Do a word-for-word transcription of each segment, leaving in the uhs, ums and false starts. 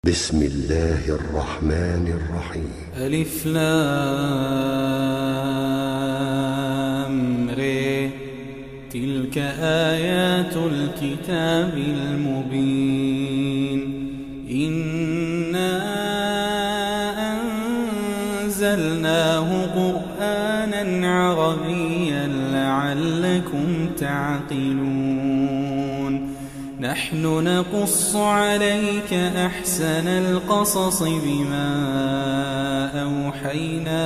بسم الله الرحمن الرحيم. ألف لام ر. تلك آيات الكتاب المبين. إنا أنزلناه قرآنا عربيا لعلكم تعقلون. نحن نقص عليك أحسن القصص بما أوحينا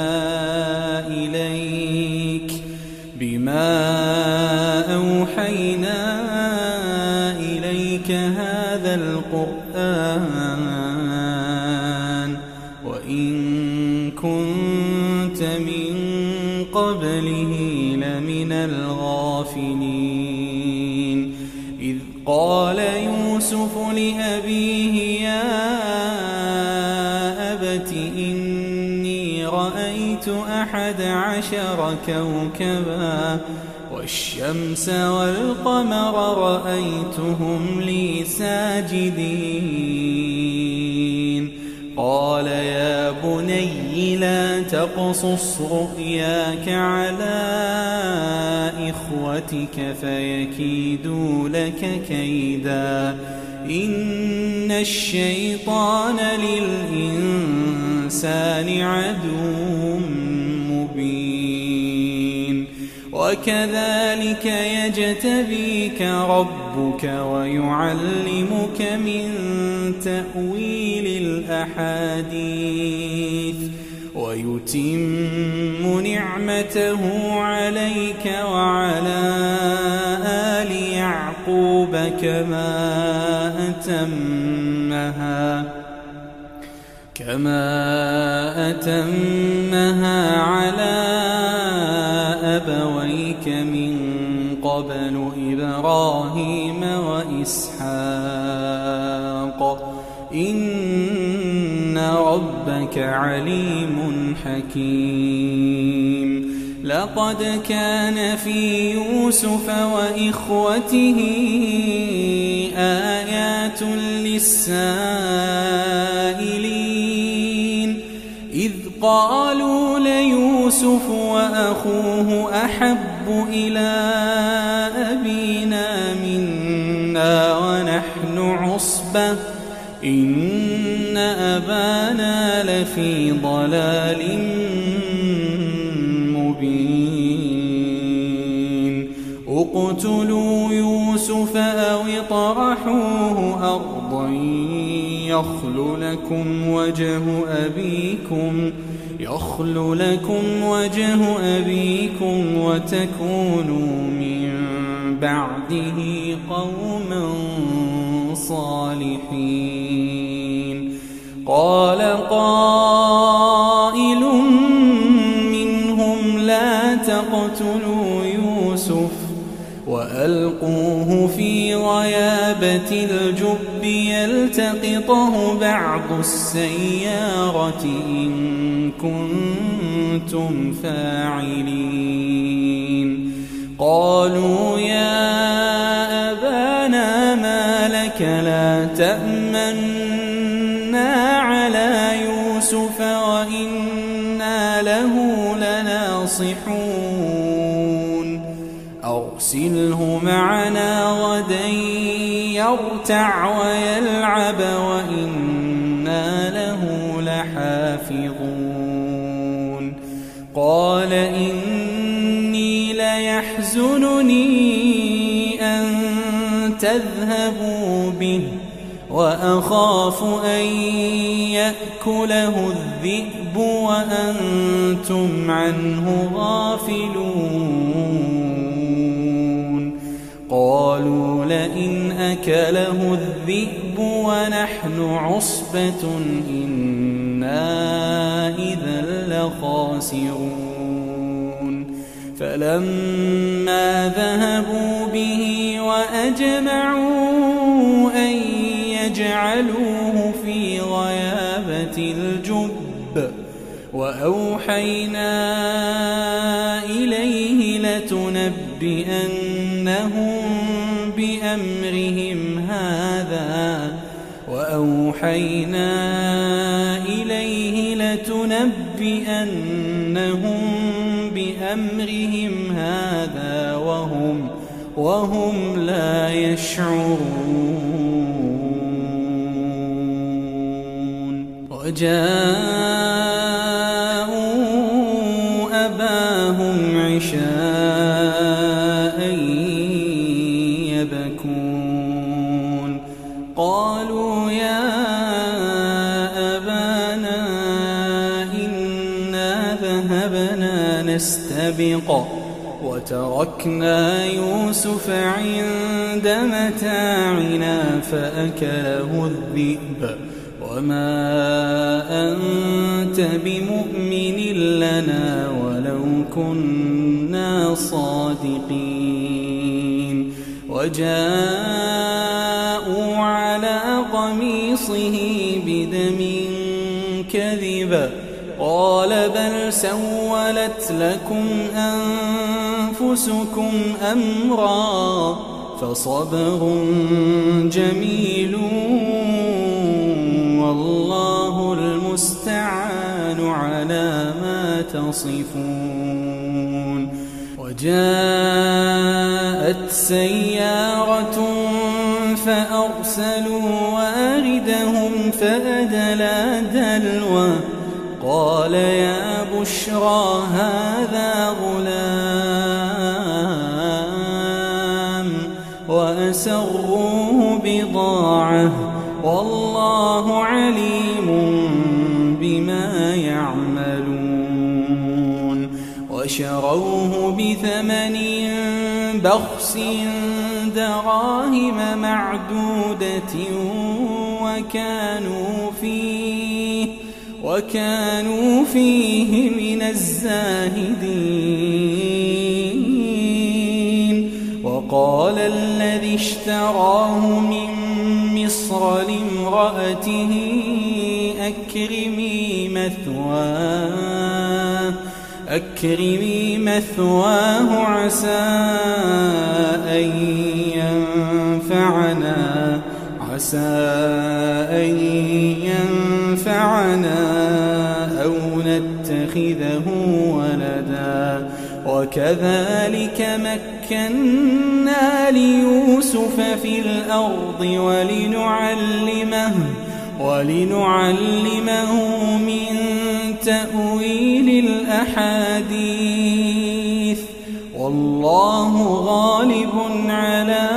إليك بما أوحينا إليك هذا القرآن وإن كنت من قبله لمن الغافلين. إذ قال يوسف لأبيه يا أبت إني رأيت أحد عشر كوكبا والشمس والقمر رأيتهم لي ساجدين. قال يا بني لا تقصص رؤياك على إخوتك فيكيدوا لك كيدا إن الشيطان للإنسان عدو مبين. وكذلك يجتبيك ربك ويعلمك من تأويل الأحاديث ويتم نعمته عليك وعلى آل يعقوب كما أتمها كما أتمها على أبويك من قبل إبراهيم وإسحاق إن ربك عليم حكيم. لقد كان في يوسف وإخوته آيات للسائلين إذ قالوا ليوسف وأخوه أحب إلى أبينا منا ونحن عصبة إن أبانا لفي ضلال مبين. اقتلوا يوسف أو اطرحوه أرضا يخل لكم وجه أبيكم يخل لكم وجه أبيكم وتكونوا من بعده قوما صالحين. قال قائل منهم لا تقتلوا يوسف وألقوه في غيابة الجب يلتقطه بعض السيارة إن كنتم فاعلين. قالوا يا أبانا ما لك لا تأمنا على يوسف وإنا له لناصحون. أرسله معنا غدا يرتع ويلعب وإنا له لحافظون. قال إني ليحزنني أن تذهبوا به وأخاف أن يأكله الذئب وأنتم عنه غافلون. قالوا لئن أكله الذئب ونحن عصبة إنا إذا لخاسرون. فلما ذهبوا به وأجمعوا أن يجعلوه في غيابة الجب وأوحينا إليه لتنبئنهم بأمرهم هذا فأوحينا إليه لتنبئنهم بأمرهم هذا وهم وهم لا يشعرون وجاءوا أباهم عشاء يبكون قالوا يا أبانا إنا ذهبنا نستبق وتركنا يوسف عند متاعنا فأكله الذئب وما أنت بمؤمن لنا ولو كنا صادقين وجاءوا على قميصه بدم كذب قال بل سولت لكم أنفسكم أمرا فصبر جميل والله المستعان على ما تصفون وجاءت سيارة فأرسلوا واردهم فأدلى دلوه قال يا بشرى هذا غلام وأسروه بضاعة والله عليم بما يعملون وشروه بثمن بخس دراهم معدودة وكانوا فيه وكانوا فيه من الزاهدين وقال الذي اشتراه من مصر لامرأته أكرمي مثواه أكرمي مثواه عسى أن ينفعنا عسى أن ينفعنا أو نتخذه ولدا وكذلك مكنا ليوسف في الأرض ولنعلمه ولنعلمه من تأويل الأحاديث والله غالب على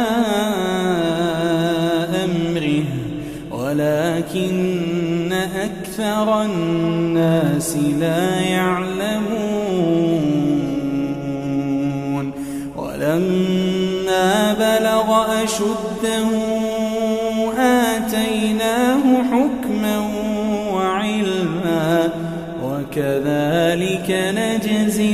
أمره ولكن أكثر الناس لا يعلمون ولما بلغ أشده آتيناه حكما وعلما وكذلك نجزي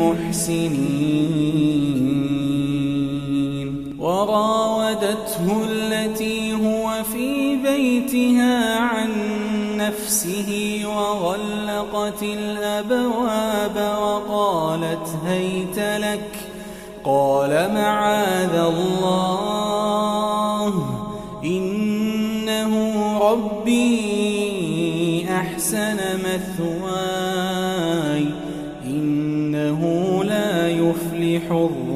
المحسنين وراودته التي هو في بيتها عن نفسه وغلقت الأبواب وقالت هيت لك قال معاذ الله إنه ربي أحسن مثواي إنه لا يفلح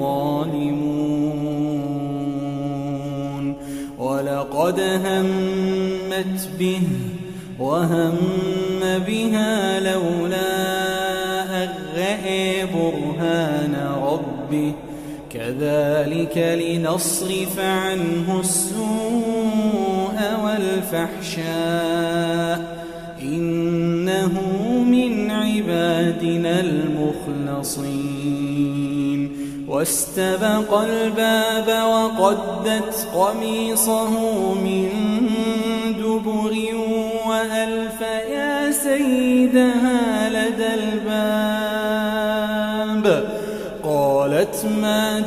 الظالمون ولقد همت به وهم بها لولا أن رأى برهان ربه كذلك لنصرف عنه السوء والفحشاء إنه من عبادنا المخلصين واستبق الباب وقدت قميصه من دبر وألف يا سيدها لدى الباب قالت ما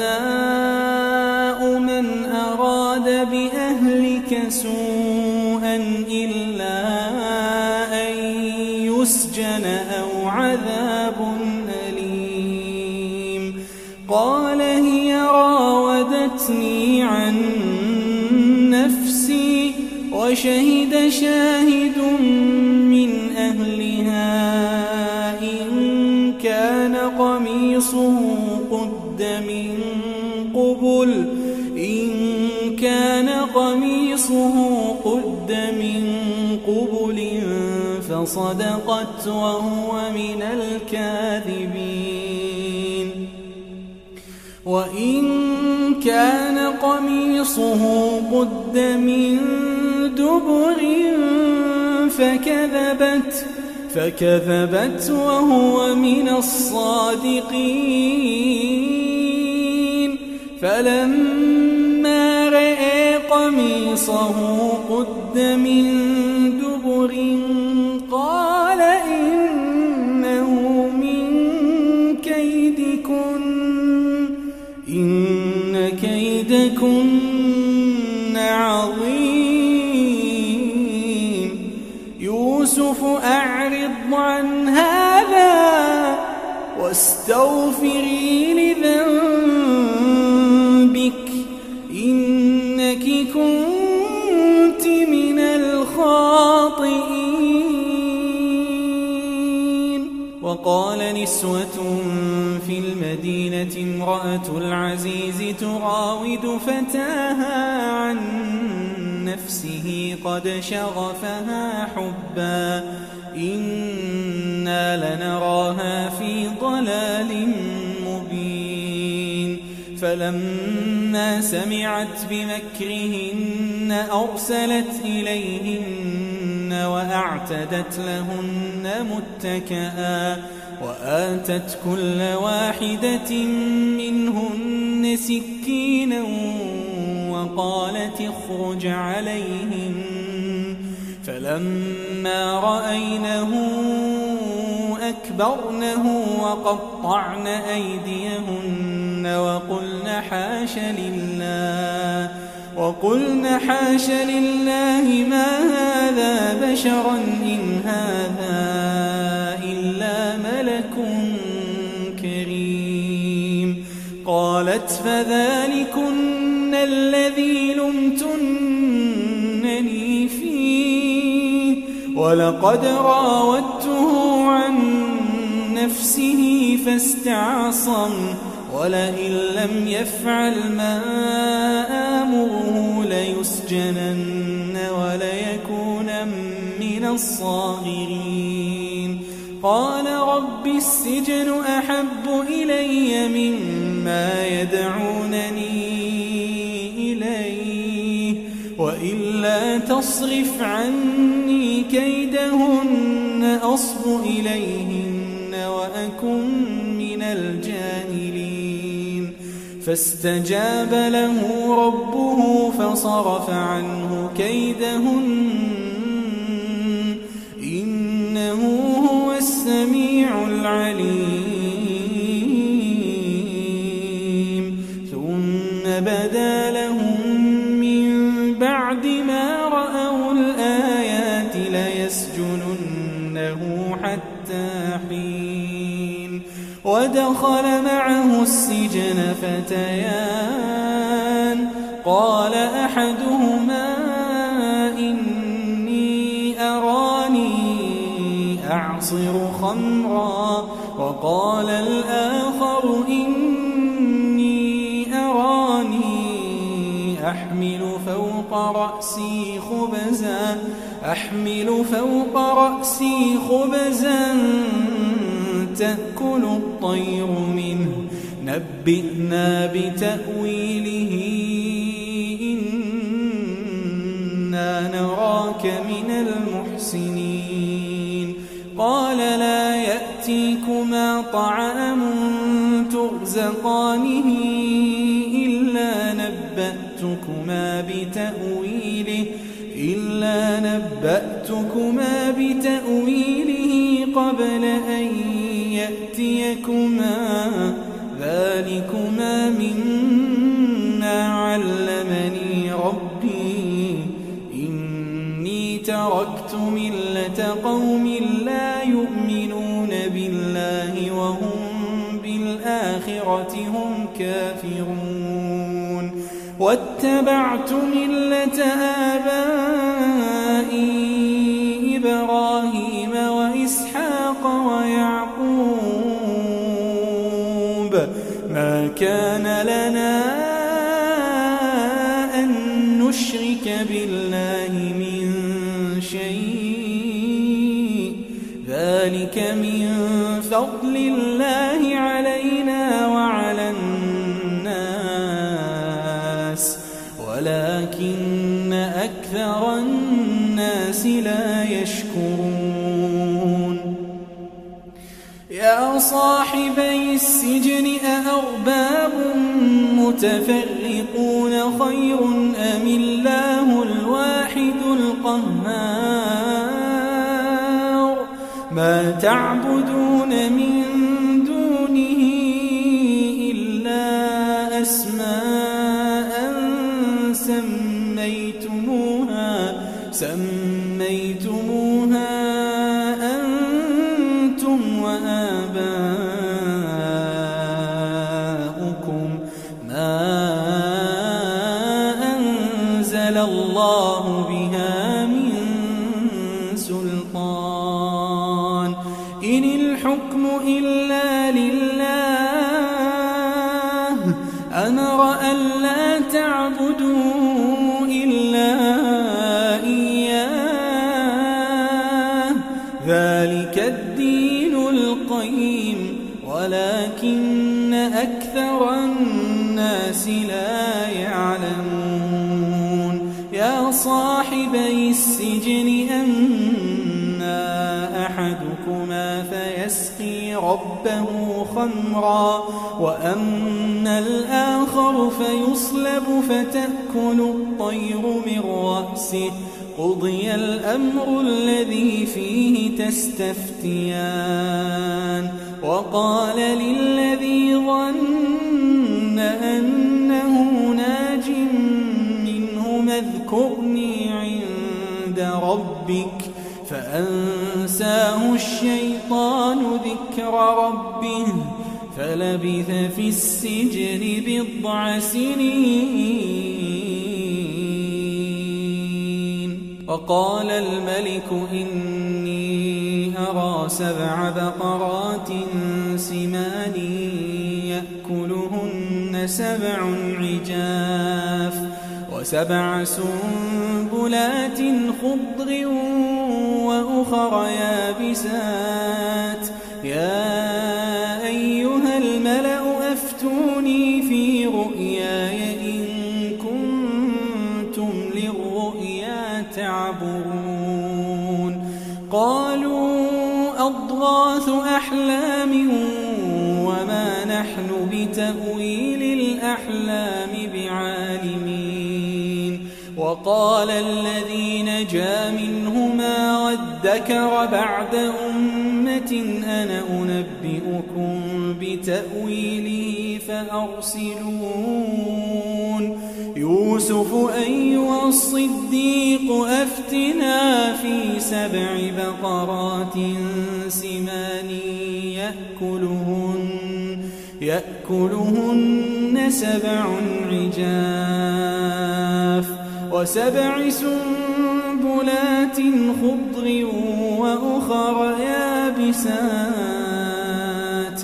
جزاء من أراد بأهلك سوءا إلا أن يسجن أو عذاب أليم قال هي راودتني عن نفسي وشهد شاهد من أهلها إن كان قميصه قد من قبل إن كان قميصه قد من قبل فصدقت وهو من الكاذبين وإن كان قميصه قد من دبر فكذبت فكذبت وهو من الصادقين فلما رأى قميصه قد من دبر قال إنه من كيدكن إن كيدكن عظيم يوسف أعرض عن هذا واستغفري لذنبك إنك كنت من الخاطئين. وقال نسوة في المدينة امرأة العزيز تراود فتاها عن نفسه قد شغفها حبا إنا لنراها في ضلال مبين. فلما سمعت بمكرهن أرسلت إليهن وأعتدت لهن متكئا وآتت كل واحدة منهن سكينا وقالت اخرج عليهن فلما رأينه أكبرنه وقطعن أيديهن وقلن حاش لله وقلن حاش لله ما هذا بشرا إن هذا إلا ملك كريم. قالت فذلكن الذي لمتنني فيه ولقد راودته عن نفسه فاستعصم ولئن لم يفعل ما آمره ليسجنن وليكون من الصاغرين. قال رب السجن أحب إلي مما يدعونني إليه وإلا تصرف عني كيدهن أصب إليهن وأكن من الجاهلين. فاستجاب له ربه فصرف عنه كيدهن إنه هو السميع العليم. ثم بدا لهم من بعد ما رأوا الآيات ليسجننه حتى حين. ودخل معه السجن فتيان قال أحدهما إني أراني أعصر خمرا وقال الآخر إني أراني أحمل فوق رأسي خبزا أحمل فوق رأسي خبزا تأكل الطير منه نبئنا بتأويله إنا نراك من المحسنين. قال لا يأتيكما طعام ترزقانه إلا نبأتكما بتأويله إلا نبأتكما بتأويله قبل أن يأتيكما ذلكما مما علمني ربي إني تركت ملة قوم لا يؤمنون بالله وهم بالآخرة هم كافرون واتبعت ملة آبائي إبراهيم وإسحاق ويعقوب ما كان لنا أن نشرك بالله من شيء ذلك من فضل الله علينا وعلى الناس ولكن أكثر الناس لا يشكرون يا صاحبي السجن أأرباب متفرقون خير أم الله الواحد القهار ما تعبدون من دونه إلا أسماء سميتموها سميتموها أنتم وآباؤكم ما أنزل الله بها من سلطان إن الحكم إلا لله أمر ألا تعبدوا إلا إياه ذلك الدين القيم ولكن أكثر الناس لا يعلمون يا صاحبي السجن أما أحدكما فيسقي ربه خمرا وأما الآخر فيصلب فتأكل الطير من رأسه قضي الأمر الذي فيه تستفتيان وقال للذي ظن أنه ناج منهما اذكرني عند ربك فأنساه الشيطان ذكر ربه فلبث في السجن بضع سنين وقال الملك إني أرى سبع بقرات سمان يأكلهن سبع عجاف وسبع سنبلات خضر وأخر يابسات يا أيها الملأ أفتوني في رؤياي إن كنتم للرؤيا تعبرون قالوا أضغاث أحلام وما نحن بتأويل الأحلام بعالمين وقال الذي نجا منهما وادكر بعد أمة أنا أنبئكم بتأويله فأرسلون يوسف أيها الصديق أفتنا في سبع بقرات سمان يأكلهن يأكلهن سبع عجاف وسبع سنبلات خضر وأخر يابسات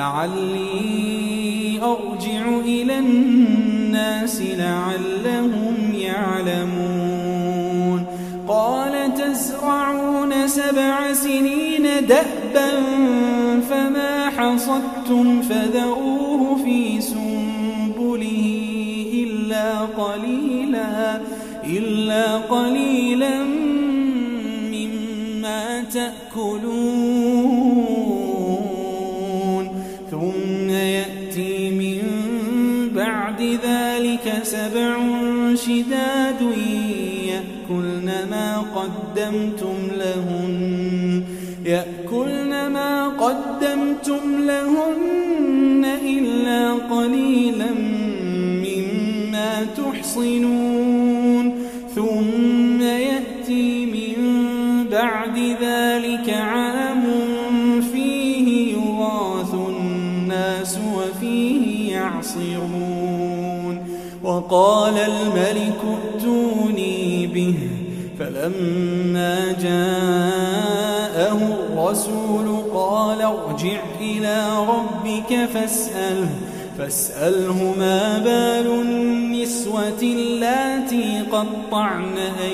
لعلي أرجع إلى الناس لعلهم يعلمون قال تزرعون سبع سنين دأبا فما حصدتم فذروه في سنبله إلا قليلا إلا قليلا مما تأكلون ثم يأتي من بعد ذلك سبع شداد يأكلن ما قدمتم لهن يأكلن ما قدمتم لهن إلا قليلا مما تحصنون ثم يأتي من بعد ذلك عام فيه يغاث الناس وفيه يعصرون وقال الملك ائتوني به فلما جاءه الرسول قال ارجع إلى ربك فاسأله فاسأله ما بال النسوة اللاتي قطعن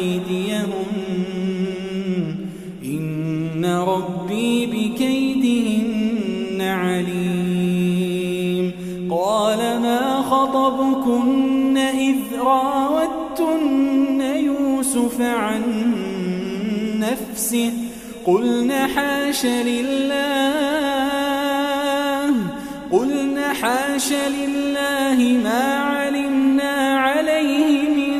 أيديهن إن ربي بكيدهن عليم. قال ما خطبكن إذ راوتن يوسف عن نفسه قلنا حاش لله قلنا حاش لله ما علمنا عليه من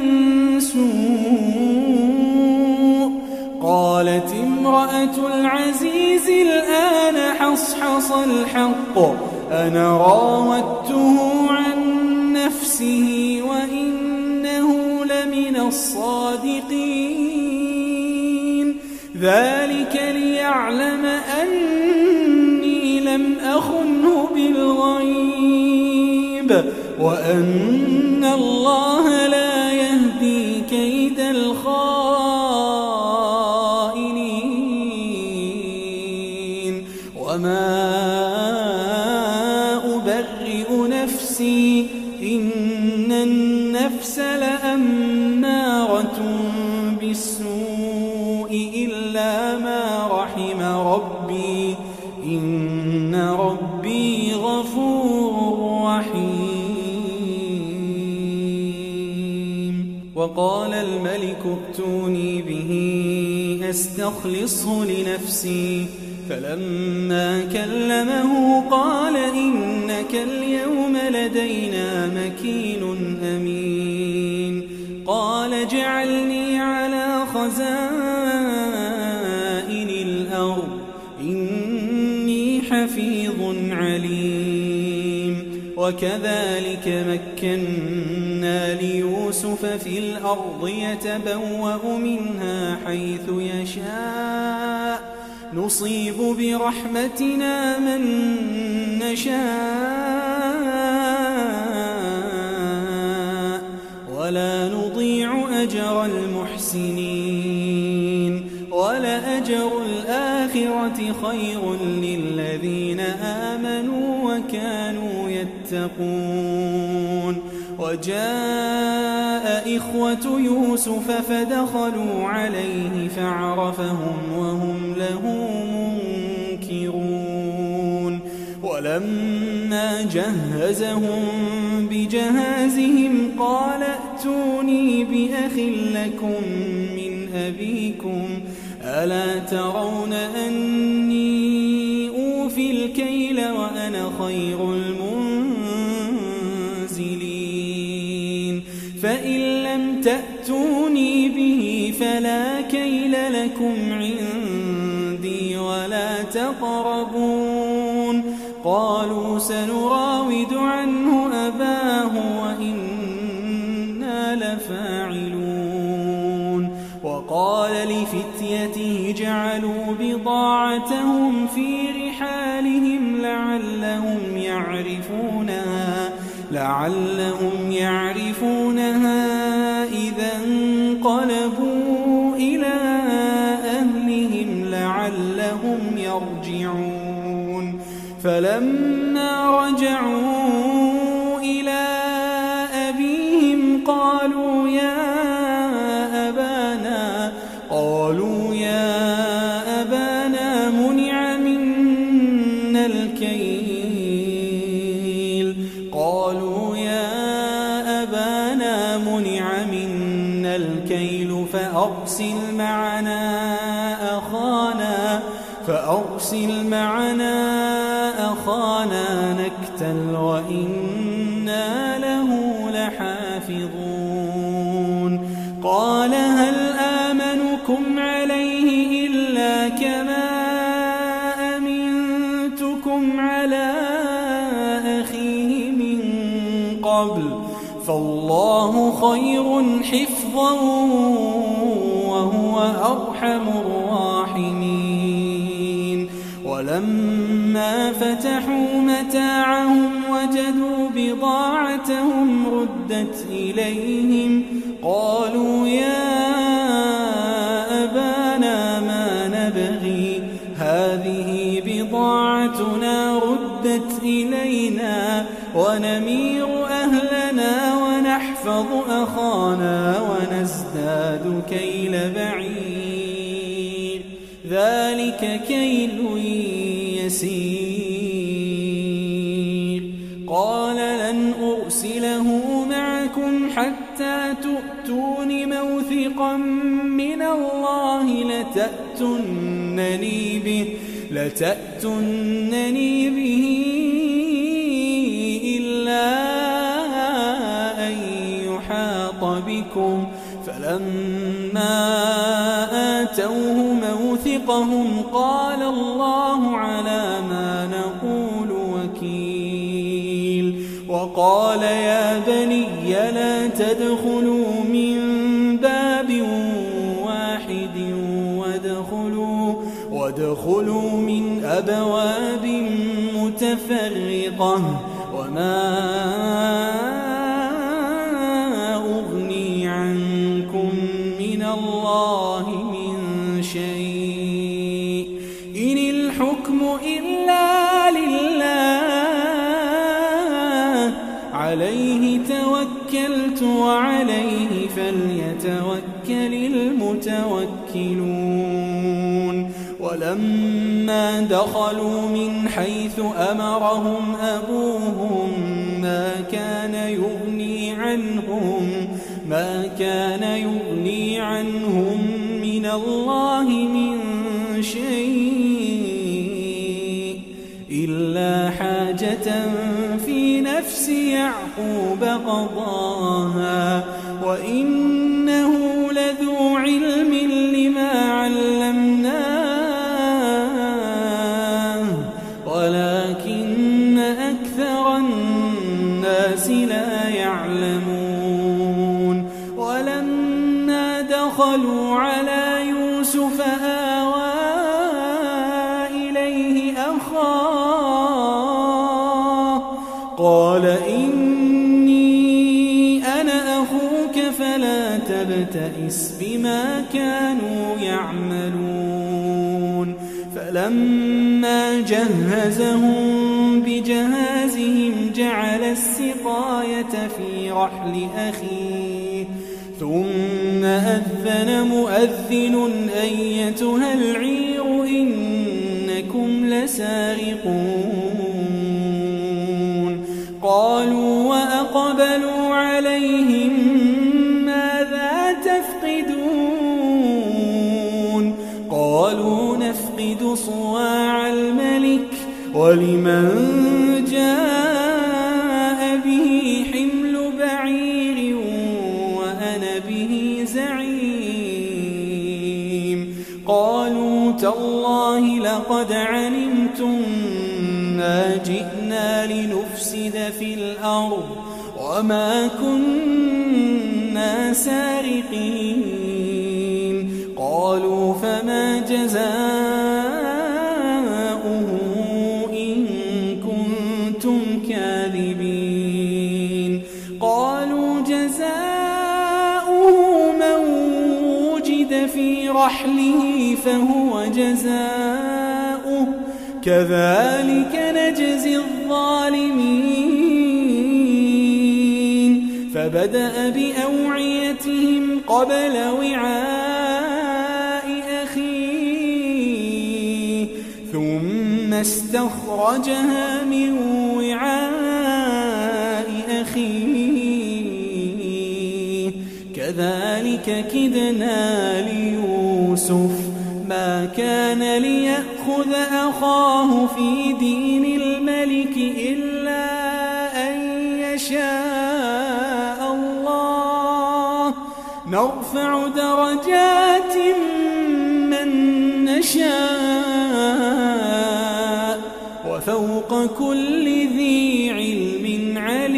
سوء. قالت امرأة العزيز الآن حصحص الحق أنا راودته عن نفسه وإنه لمن الصادقين. ذلك ليعلم أني لم أخنه بالغيب وأن الله لا يهدي كيد الخائنين. وما أبرئ نفسي إن النفس لأمارة بالسوء إلا ما رحم ربي إن ربي غفور رحيم. وقال الملك ائتوني به أستخلصه لنفسي فلما كلمه قال إنك اليوم لدينا مكين أمين. قال اجعلني على خزائن الأرض إني حفيظ عليم. وكذلك مكنا ليوسف في الأرض يتبوأ منها حيث يشاء نصيب برحمتنا من نشاء ولا نضيع أجر المحسنين. ولأجر الآخرة خير للذين آمنوا وكانوا يتقون. وجاء إخوة يوسف فدخلوا عليه فعرفهم وهم له منكرون. ولما جهزهم بجهازهم قال ائتوني بأخ لكم من أبيكم ألا ترون أني أوفي الكيل وأنا خير المنزلين. فإن لم تأتوني به فلا كيل لكم عندي ولا تقربون. قالوا سنراود عنه أباه وإنا لفاعلون. وقال لفتيته جعلوا بضاعتهم في رحالهم لعلهم يعرفونها لعلهم يعرفونها إذا انقلبوا إلى أهلهم لعلهم يرجعون. فلما رجعوا إلى أبيهم قالوا يا أبانا قالوا يا أبانا منع منا الكيل قالوا يا أبانا منع منا الكيل فأرسل معنا أخانا فأرسل معنا أخانا نكتل وإنا له لحافظون. قال هل آمنكم عليه إلا كما أمنتكم على أخيه من قبل فالله خير حفظا وهو أرحم الراحمين. ولما فتحوا متاعهم وجدوا بضاعتهم ردت إليهم قالوا يا نبغي هذه بضاعتنا ردت إلينا ونمير أهلنا ونحفظ أخانا ونزداد كيل بعير ذلك كيل يسير قال لن أرسله معكم حتى تؤتون موثقا من الله لتأتونني به, لتأتونني به إلا أن يحاط بكم فلما آتوه موثقهم قال الله على ما نقول وكيل وقال يا بني لا تدخلوا من باب واحد وادخلوا, وادخلوا من أبواب متفرقة وما أغني عنكم من الله من شيء إن الحكم إلا لله عليه توكلت وعليه فليتوكل المتوكلون ولما دخلوا من حيث أمرهم أبوهم ما كان يغني عنهم ما كان يغني عنهم من الله من شيء إلا حاجة في نفس يعقوب قضاها وإنه لذو علم لما علمناه ولكن أكثر الناس لا يعلمون ولما دخلوا على يوسف آوى إليه أخاه قال إني أنا أخوك فلا تبتئس بما كانوا يعملون فلما جهزهم بجهازهم جعل السقاية في رحل أخيه ثم أذن مؤذن أيتها العير إنكم لسارقون قالوا وأقبلوا عليهم ماذا تفقدون قالوا نفقد صواع الملك ولمن جاء به حمل بعير وأنا به زعيم قالوا تالله لقد علمتم ما جئنا لنفسد في الأرض وما كنا سارقين قالوا فما جزاؤه إن كنتم كاذبين قالوا جزاؤه من وجد في رحله فهو جزاؤه كذلك نجزي الظالمين فبدأ بأوعيتهم قبل وعاء أخيه ثم استخرجها من وعاء أخيه كذلك كدنا ليوسف ما كان ليأخذ أخاه في دين الملك إلا أن يشاء الله نرفع درجات من نشاء وفوق كل ذي علم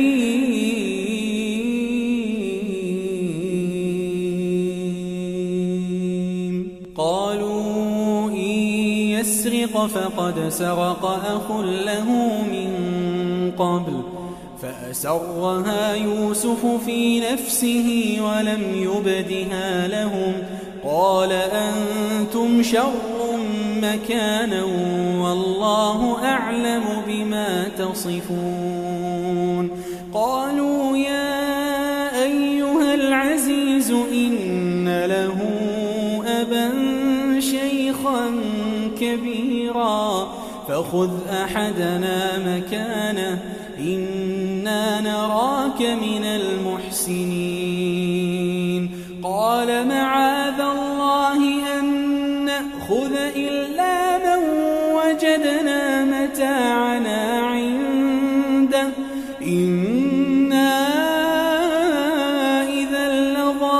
عليم قالوا إن يسرق فقد سرق أخ له من قبل فأسرها يوسف في نفسه ولم يبدها لهم قال أنتم شر مكانا والله أعلم بما تصفون قالوا يا أيها العزيز إن له أبا شيخا كبيرا فخذ أحدنا مكانه إنا نراك من المحسنين قال معاذ الله أن نأخذ إلا من وجدنا متاعنا عنده إنا إذا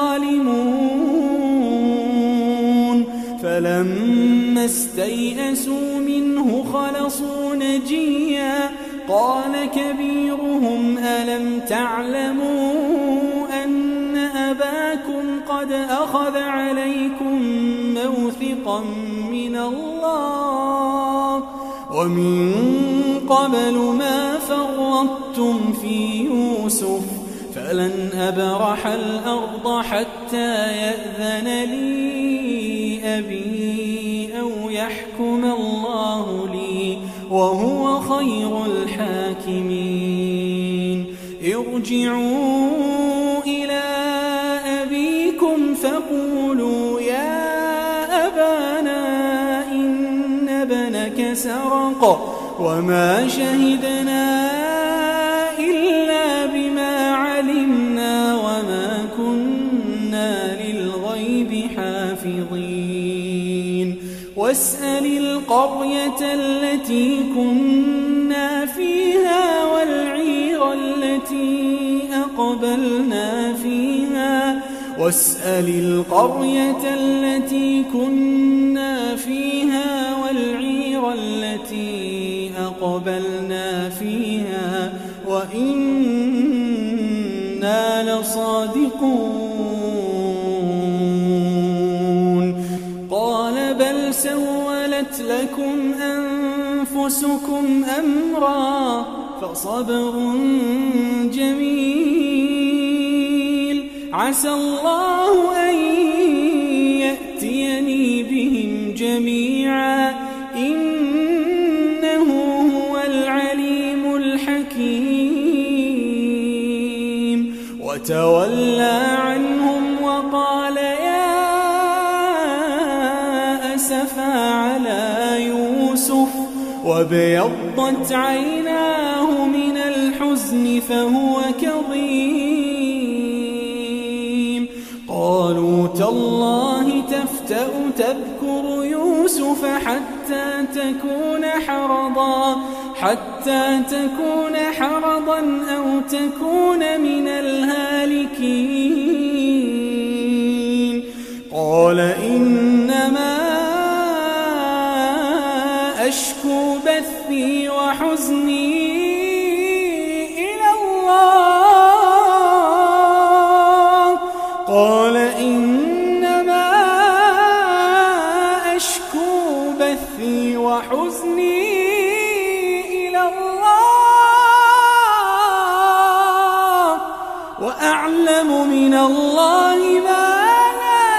لظالمون فلما استيئسوا منه خلصوا نجيا قال كبيرهم ألم تعلموا أن أباكم قد أخذ عليكم موثقا من الله ومن قبل ما فرطتم في يوسف فلن أبرح الأرض حتى يأذن لي أبي أو يحكم الله لي وهو خير الحاكمين ارجعوا إلى أبيكم فقولوا يا أبانا إن ابنك سرق وما شهدنا إلا بما علمنا وما كنا للغيب حافظين واسأل القرية التي كنا فيها والعير التي أقبلنا فيها واسأل القرية التي كنا فيها والعير التي أقبلنا فيها وإنا لصادقون قال بل سولت لكم أنفسكم أمرا فصبر جميل عسى الله أن يأتيني بهم جميعا إنه هو العليم الحكيم وتولى عنهم وقال يا أسفا على يوسف وابيضت عيناه من الحزن فهو كظيم قالوا تالله تفتأ تذكر يوسف حتى تكون حرضا حتى تكون حرضا أو تكون من الهالكين قال إنما أشكو بثي وحزني إلى الله قال إنما أشكو بثي وحزني إلى الله وأعلم من الله ما لا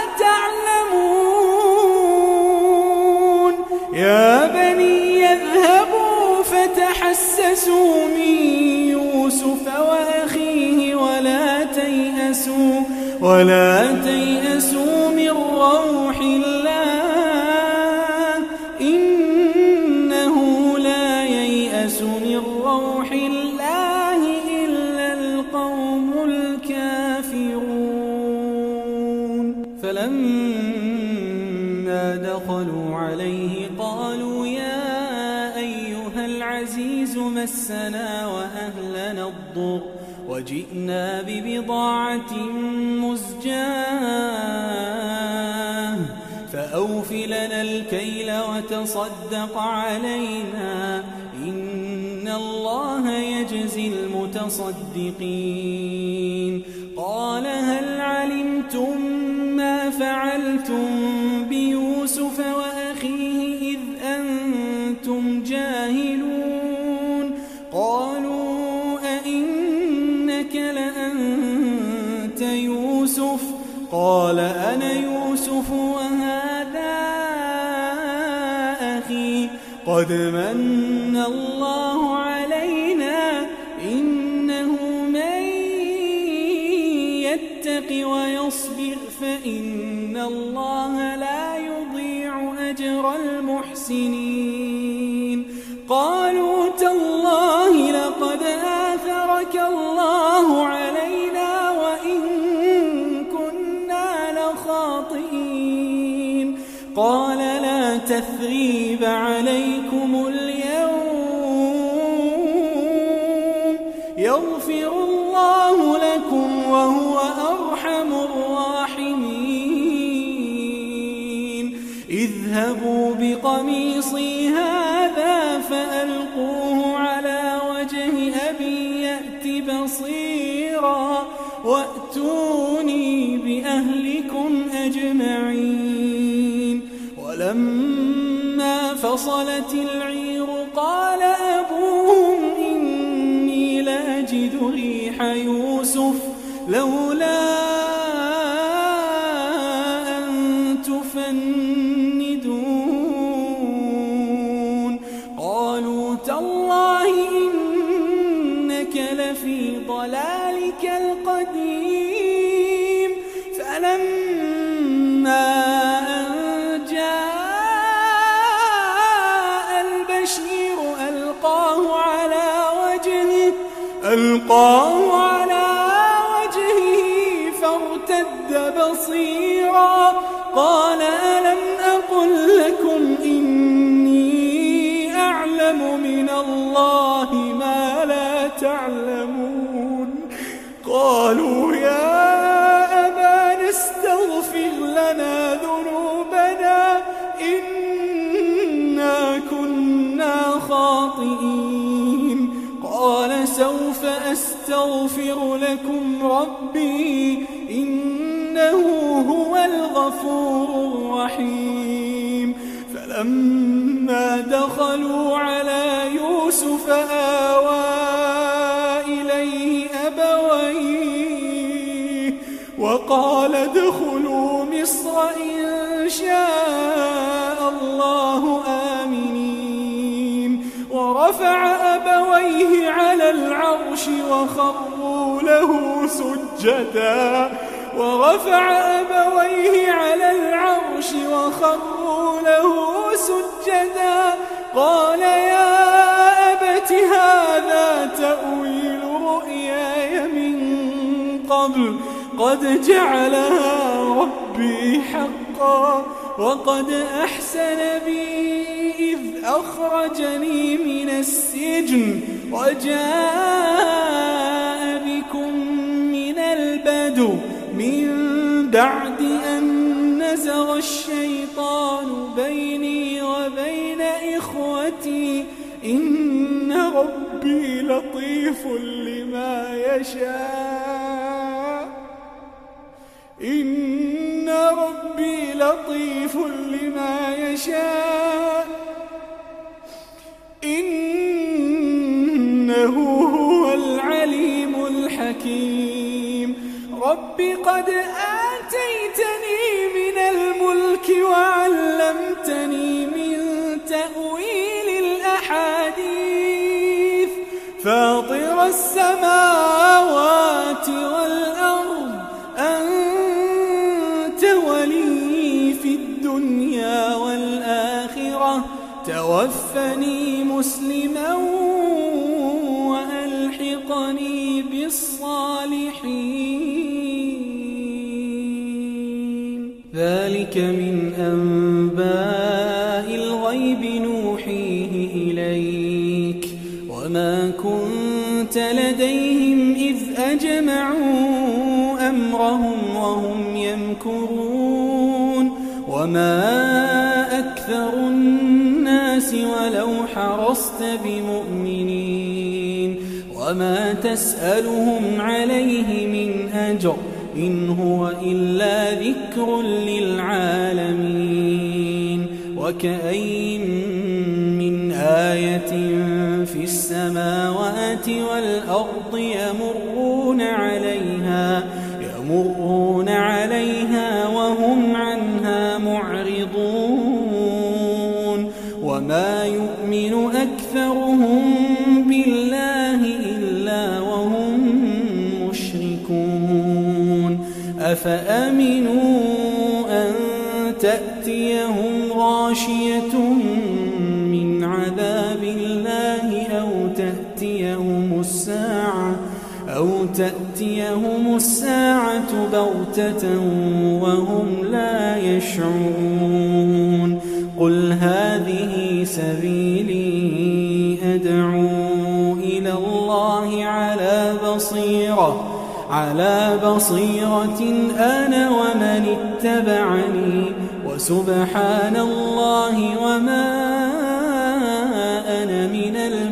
تعلمون يا بني يذهبوا فتحسسوا من يوسف وأخيه ولا تيأسوا ولا تيأسوا من روح الله إنه لا ييأس من روح الله إلا القوم الكافرون فلما دخلوا عليه قالوا يا أيها العزيز مسنا وأهلنا الضر وجئنا ببضاعة مزجاة فأوف لنا الكيل وتصدق علينا إن الله يجزي المتصدقين قال هل علمتم ما فعلتم بيوسف وأخيه إذ أنتم جاهلون قالوا أئنك لأنت يوسف قال أنا يوسف وهذا قد من الله علينا إنه من يتق ويصبر فإن الله لا يضيع أجر المحسنين قالوا تالله لقد آثرك الله علينا وإن كنا لخاطئين قال لا تثريب عليكم اليوم يغفر الله لكم وهو أرحم الراحمين اذهبوا بقميصي هذا فألقوه على وجه أبي يأت بصيرا وأتوني بأهلكم أجمعين ولما فصلت العير قال أبوهم إني لأجد ريح يوسف لولا أن تفندون قالوا تالله إنك لفي ضلالك القديم فلما أن جاء البشير ألقاه على وجهه ألقاه على فارتد بصيرا قال ألم أقل لكم إني أعلم من الله ما لا تعلمون قالوا يا أبانا استغفر لنا ذنوبنا إنا كنا خاطئين قال سوف أستغفر لكم ربي إنه هو الغفور الرحيم فلما دخلوا على يوسف آوى إليه أبويه وقال ادخلوا مصر إن شاء الله آمنين ورفع أبويه على العرش وخروا له سجدا ورفع أبويه على العرش وخروا له سجدا قال يا أبت هذا تأويل رؤياي من قبل قد جعلها ربي حقا وقد أحسن بي إذ أخرجني من السجن وجاء بكم من البدو من بعد أن نزغ الشيطان بيني وبين إخوتي إن ربي لطيف لما يشاء إن ربي لطيف لما يشاء إنه هو العليم الحكيم رب قد آتيتني من الملك وعلمتني من تأويل الأحاديث فاطر السماوات والأرض أنت ولي في الدنيا والآخرة توفني مسلما وألحقني بالصالحين ذلك من أنباء الغيب نوحيه إليك وما كنت لديهم إذ أجمعوا أمرهم وهم يمكرون وما أكثر الناس ولو حرصت بمؤمنين وما تسألهم عليه من أجر إن هو إلا ذكر للعالمين وكأين من آية في السماوات والأرض يمرون عليها يمرون عليها وهم عنها معرضون وما يؤمن أكثرهم بالله إلا وهم مشركون أفأمنوا أن تأتيهم غاشية من عذاب الله أو تأتيهم الساعة أو تأتيهم الساعة بغتة وهم لا يشعرون قل هذه سبيلي أدعو إلى الله على بصيرة على بصيرة أنا ومن اتبعني وسبحان الله وما أنا من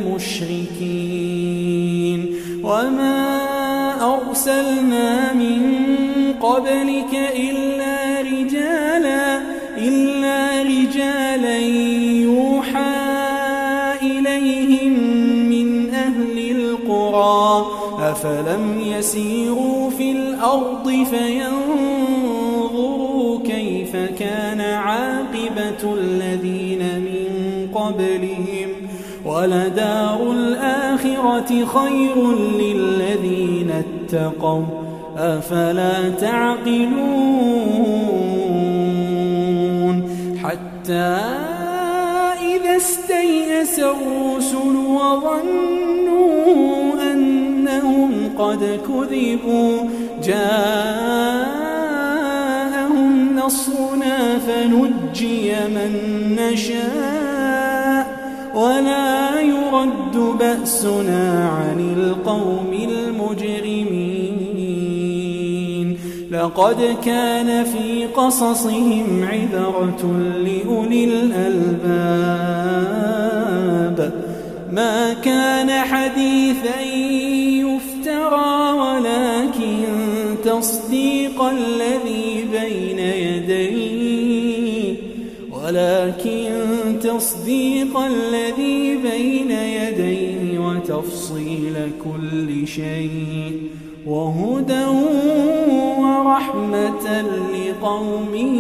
المشركين وما أرسلنا من قبلك إلا رجالا إلا رجالا يوحى إليهم من أهل القرى أفلم يسيروا في الأرض فينظروا كيف كان عاقبة الذين من قبلهم ولدار الآخرة خير للذين اتقوا أفلا تعقلون حتى إذا استيأس الرسل وظنوا أنهم قد كذبوا جاءهم نصرنا فنجي من نشاء ولا يرد بأسنا عن القوم المجرمين لقد كان في قصصهم عبرة لأولي الألباب ما كان حديثا يفترى ولكن تصديق الذي بين يديه ولكن تصديق الذي بين يديه وتفصيل كل شيء وهدى ورحمة لقوم